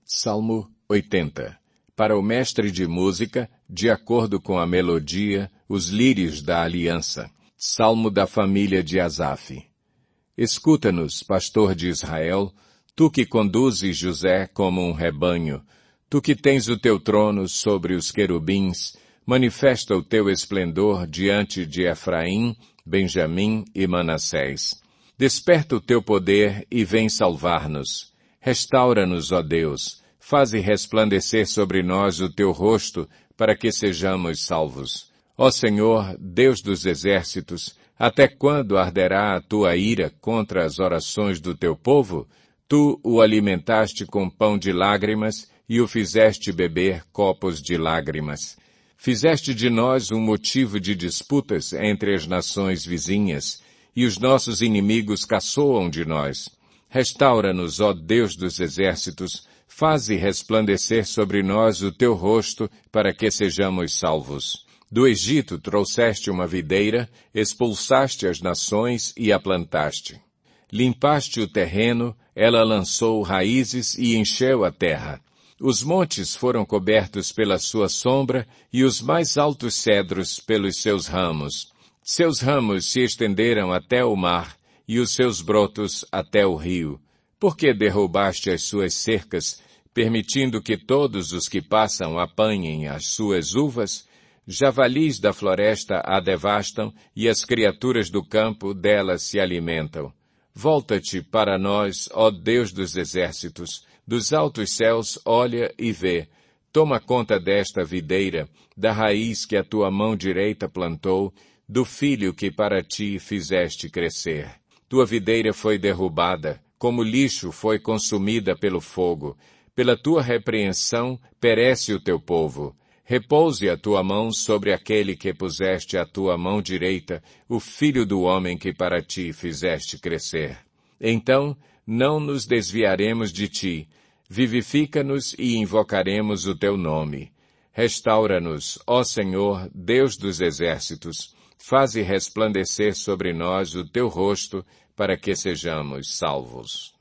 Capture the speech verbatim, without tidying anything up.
Salmo oitenta. Para o mestre de música, de acordo com a melodia, os lírios da aliança. Salmo da família de Asaf. Escuta-nos, pastor de Israel, tu que conduzes José como um rebanho, tu que tens o teu trono sobre os querubins, manifesta o teu esplendor diante de Efraim, Benjamim e Manassés. Desperta o teu poder e vem salvar-nos. Restaura-nos, ó Deus, faze resplandecer sobre nós o teu rosto, para que sejamos salvos. Ó Senhor, Deus dos exércitos, até quando arderá a tua ira contra as orações do teu povo? Tu o alimentaste com pão de lágrimas e o fizeste beber copos de lágrimas. Fizeste de nós um motivo de disputas entre as nações vizinhas, e os nossos inimigos caçoam de nós. Restaura-nos, ó Deus dos exércitos, faze resplandecer sobre nós o teu rosto, para que sejamos salvos. Do Egito trouxeste uma videira, expulsaste as nações e a plantaste. Limpaste o terreno, ela lançou raízes e encheu a terra. Os montes foram cobertos pela sua sombra e os mais altos cedros pelos seus ramos. Seus ramos se estenderam até o mar e os seus brotos até o rio. Por que derrubaste as suas cercas, permitindo que todos os que passam apanhem as suas uvas? Javalis da floresta a devastam e as criaturas do campo dela se alimentam. Volta-te para nós, ó Deus dos exércitos, dos altos céus olha e vê. Toma conta desta videira, da raiz que a tua mão direita plantou, do filho que para ti fizeste crescer. Tua videira foi derrubada, como lixo foi consumida pelo fogo. Pela tua repreensão perece o teu povo. Repouse a tua mão sobre aquele que puseste a tua mão direita, o filho do homem que para ti fizeste crescer. Então, não nos desviaremos de ti. Vivifica-nos e invocaremos o teu nome. Restaura-nos, ó Senhor, Deus dos exércitos. Faze resplandecer sobre nós o teu rosto, para que sejamos salvos.